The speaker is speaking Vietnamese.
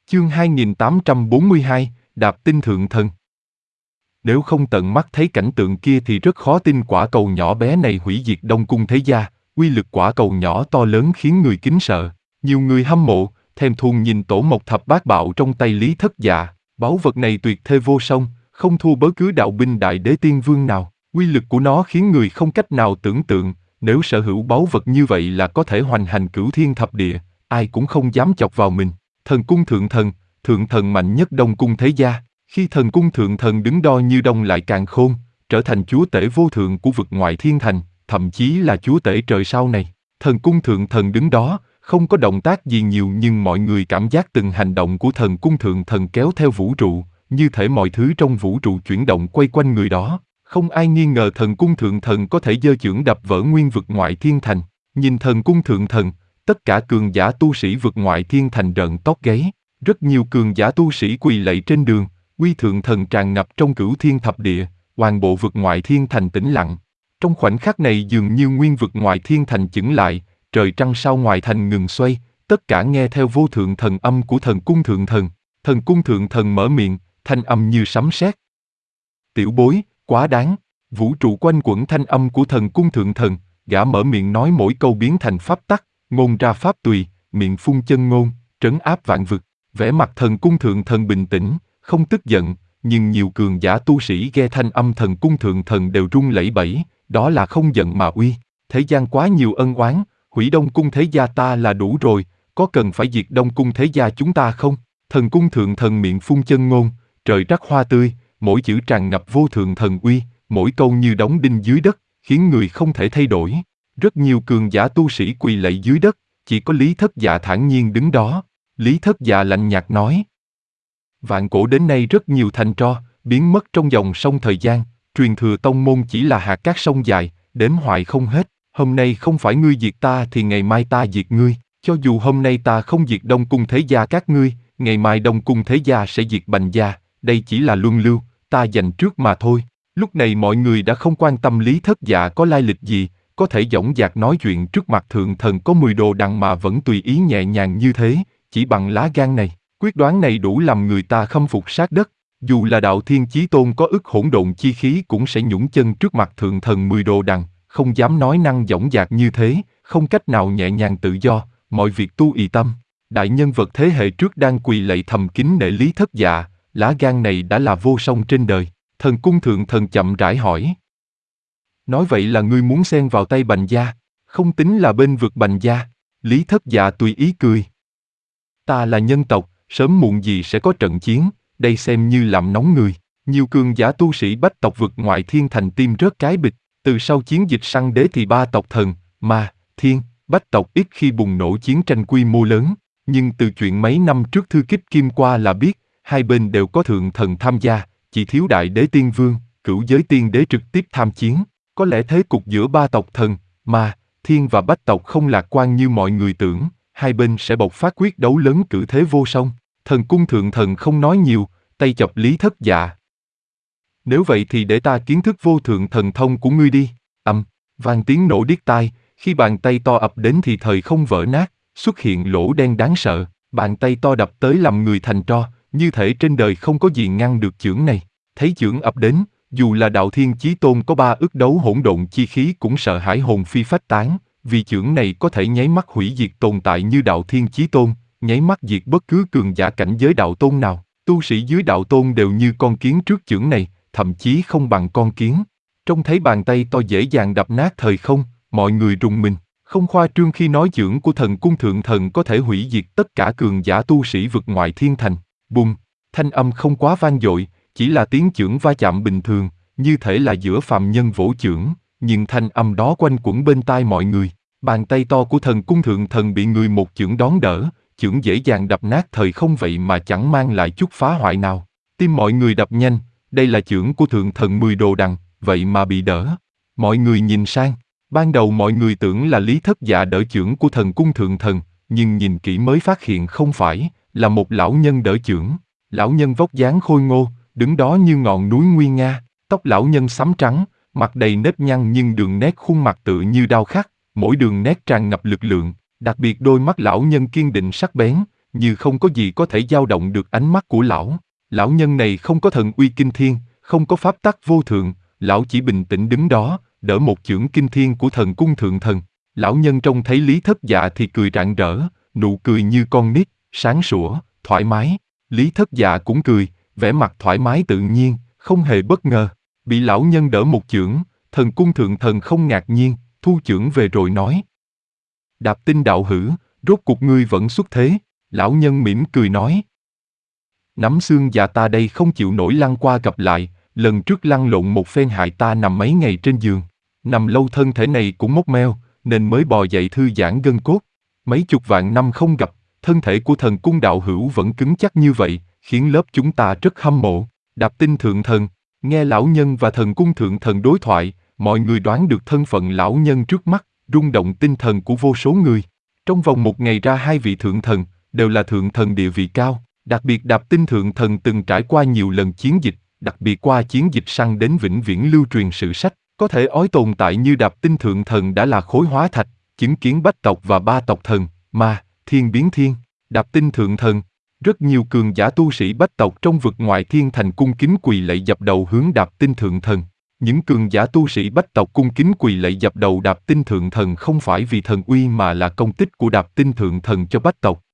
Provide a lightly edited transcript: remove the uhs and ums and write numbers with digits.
Chương 2842, Đạp tinh thượng thần. Nếu không tận mắt thấy cảnh tượng kia thì rất khó tin quả cầu nhỏ bé này hủy diệt Đông Cung thế gia. Uy lực quả cầu nhỏ to lớn khiến người kính sợ. Nhiều người hâm mộ, thèm thuồng nhìn tổ mộc thập bát bạo trong tay Lý Thất Dạ. Báu vật này tuyệt thế vô song, không thua bất cứ đạo binh đại đế tiên vương nào. Uy lực của nó khiến người không cách nào tưởng tượng. Nếu sở hữu báu vật như vậy là có thể hoành hành cửu thiên thập địa, ai cũng không dám chọc vào mình. Thần cung thượng thần mạnh nhất Đông Cung thế gia. Khi thần cung thượng thần đứng đo như đông lại càng khôn, trở thành chúa tể vô thượng của vực ngoại thiên thành, thậm chí là chúa tể trời sau này. Thần cung thượng thần đứng đó, không có động tác gì nhiều nhưng mọi người cảm giác từng hành động của thần cung thượng thần kéo theo vũ trụ, như thể mọi thứ trong vũ trụ chuyển động quay quanh người đó. Không ai nghi ngờ thần cung thượng thần có thể giơ chưởng đập vỡ nguyên vực ngoại thiên thành. Nhìn thần cung thượng thần, tất cả cường giả tu sĩ vực ngoại thiên thành rợn tóc gáy. Rất nhiều cường giả tu sĩ quỳ lạy trên đường, uy thượng thần tràn ngập trong cửu thiên thập địa, toàn bộ vực ngoại thiên thành tĩnh lặng. Trong khoảnh khắc này dường như nguyên vực ngoại thiên thành chững lại, trời trăng sao ngoài thành ngừng xoay, tất cả nghe theo vô thượng thần âm của thần cung thượng thần. Thần cung thượng thần mở miệng, thanh âm như sấm sét. Tiểu bối, quá đáng. Vũ trụ quanh quẩn thanh âm của thần cung thượng thần, gã mở miệng nói mỗi câu biến thành pháp tắc, ngôn ra pháp tùy, miệng phun chân ngôn, trấn áp vạn vực. Vẻ mặt thần cung thượng thần bình tĩnh, không tức giận, nhưng nhiều cường giả tu sĩ nghe thanh âm thần cung thượng thần đều run lẩy bẩy, đó là không giận mà uy. Thế gian quá nhiều ân oán, hủy Đông Cung thế gia ta là đủ rồi, có cần phải diệt Đông Cung thế gia chúng ta không? Thần cung thượng thần miệng phun chân ngôn, trời rắc hoa tươi, mỗi chữ tràn ngập vô thượng thần uy, mỗi câu như đóng đinh dưới đất, khiến người không thể thay đổi. Rất nhiều cường giả tu sĩ quỳ lạy dưới đất, chỉ có Lý Thất Dạ thản nhiên đứng đó. Lý Thất Dạ lạnh nhạt nói: vạn cổ đến nay rất nhiều thành tro, biến mất trong dòng sông thời gian, truyền thừa tông môn chỉ là hạt cát sông dài, đếm hoài không hết. Hôm nay không phải ngươi diệt ta thì ngày mai ta diệt ngươi, cho dù hôm nay ta không diệt Đông Cung thế gia các ngươi, ngày mai Đông Cung thế gia sẽ diệt Bành gia, đây chỉ là luân lưu, ta giành trước mà thôi. Lúc này mọi người đã không quan tâm Lý Thất Dạ có lai lịch gì, có thể dõng dạc nói chuyện trước mặt thượng thần có 10 đồ đằng mà vẫn tùy ý nhẹ nhàng như thế, chỉ bằng lá gan này, quyết đoán này đủ làm người ta khâm phục sát đất. Dù là đạo thiên chí tôn có ức hỗn độn chi khí cũng sẽ nhũn chân trước mặt thượng thần 10 đồ đằng, không dám nói năng dõng dạc như thế, không cách nào nhẹ nhàng tự do, mọi việc tu ì tâm. Đại nhân vật thế hệ trước đang quỳ lạy thầm kính nể Lý Thất Dạ, lá gan này đã là vô song trên đời. Thần cung thượng thần chậm rãi hỏi: nói vậy là ngươi muốn xen vào tay Bành gia, không tính là bên vực Bành gia? Lý Thất Dạ tùy ý cười: ta là nhân tộc, sớm muộn gì sẽ có trận chiến, đây xem như làm nóng người. Nhiều cường giả tu sĩ bách tộc vực ngoại thiên thành tim rớt cái bịch. Từ sau chiến dịch săn đế thì ba tộc thần, ma, thiên, bách tộc ít khi bùng nổ chiến tranh quy mô lớn. Nhưng từ chuyện mấy năm trước thư kích Kim qua là biết, hai bên đều có thượng thần tham gia, chỉ thiếu đại đế tiên vương, cửu giới tiên đế trực tiếp tham chiến. Có lẽ thế cục giữa ba tộc thần, ma, thiên và bách tộc không lạc quan như mọi người tưởng, hai bên sẽ bộc phát quyết đấu lớn cử thế vô song. Thần cung thượng thần không nói nhiều, tay chọc Lý Thất Dạ: nếu vậy thì để ta kiến thức vô thượng thần thông của ngươi đi. Vang tiếng nổ điếc tai, khi bàn tay to ập đến thì thời không vỡ nát, xuất hiện lỗ đen đáng sợ. Bàn tay to đập tới làm người thành tro, như thể trên đời không có gì ngăn được chưởng này. Thấy chưởng ập đến, dù là đạo thiên chí tôn có 3 ức đấu hỗn độn chi khí cũng sợ hãi hồn phi phách tán, vì chưởng này có thể nháy mắt hủy diệt tồn tại như đạo thiên chí tôn, nháy mắt diệt bất cứ cường giả cảnh giới đạo tôn nào. Tu sĩ dưới đạo tôn đều như con kiến trước chưởng này, thậm chí không bằng con kiến. Trông thấy bàn tay to dễ dàng đập nát thời không, mọi người rùng mình. Không khoa trương khi nói chưởng của thần cung thượng thần có thể hủy diệt tất cả cường giả tu sĩ vực ngoại thiên thành. Bùng, thanh âm không quá vang dội, chỉ là tiếng chưởng va chạm bình thường, như thể là giữa phàm nhân vỗ chưởng, nhưng thanh âm đó quanh quẩn bên tai mọi người. Bàn tay to của thần cung thượng thần bị người một chưởng đón đỡ, chưởng dễ dàng đập nát thời không vậy mà chẳng mang lại chút phá hoại nào. Tim mọi người đập nhanh, đây là chưởng của thượng thần 10 đồ đằng, vậy mà bị đỡ. Mọi người nhìn sang, ban đầu mọi người tưởng là Lý Thất Dạ đỡ chưởng của thần cung thượng thần, nhưng nhìn kỹ mới phát hiện không phải, là một lão nhân đỡ chưởng. Lão nhân vóc dáng khôi ngô, đứng đó như ngọn núi nguy nga, tóc lão nhân xám trắng, mặt đầy nếp nhăn nhưng đường nét khuôn mặt tựa như đao khắc, mỗi đường nét tràn ngập lực lượng, đặc biệt đôi mắt lão nhân kiên định sắc bén, như không có gì có thể dao động được ánh mắt của lão. Lão nhân này không có thần uy kinh thiên, không có pháp tắc vô thượng, lão chỉ bình tĩnh đứng đó, đỡ một chưởng kinh thiên của thần cung thượng thần. Lão nhân trông thấy Lý Thất Dạ thì cười rạng rỡ, nụ cười như con nít, sáng sủa, thoải mái. Lý Thất Dạ cũng cười, vẻ mặt thoải mái tự nhiên, không hề bất ngờ. Bị lão nhân đỡ một chưởng, thần cung thượng thần không ngạc nhiên, thu chưởng về rồi nói. Đạp Tinh đạo hữu, rốt cuộc ngươi vẫn xuất thế. Lão nhân mỉm cười nói. Nắm xương già ta đây không chịu nổi lăn qua gặp lại, lần trước lăn lộn một phen hại ta nằm mấy ngày trên giường. Nằm lâu thân thể này cũng mốc meo, nên mới bò dậy thư giãn gân cốt. Mấy chục vạn năm không gặp, thân thể của thần cung đạo hữu vẫn cứng chắc như vậy, khiến lớp chúng ta rất hâm mộ. Đạp Tinh thượng thần, nghe lão nhân và thần cung thượng thần đối thoại, mọi người đoán được thân phận lão nhân trước mắt, rung động tinh thần của vô số người. Trong vòng một ngày ra hai vị thượng thần, đều là thượng thần địa vị cao. Đặc biệt Đạp Tinh thượng thần từng trải qua nhiều lần chiến dịch, đặc biệt qua chiến dịch săn đến vĩnh viễn lưu truyền sử sách. Có thể ói tồn tại như Đạp Tinh thượng thần đã là khối hóa thạch, chứng kiến bách tộc và ba tộc thần, ma, thiên biến thiên. Đạp Tinh thượng thần, rất nhiều cường giả tu sĩ bách tộc trong vực ngoại thiên thành cung kính quỳ lạy dập đầu hướng Đạp Tinh thượng thần. Những cường giả tu sĩ bách tộc cung kính quỳ lạy dập đầu Đạp Tinh thượng thần không phải vì thần uy mà là công tích của Đạp Tinh thượng thần cho bách tộc.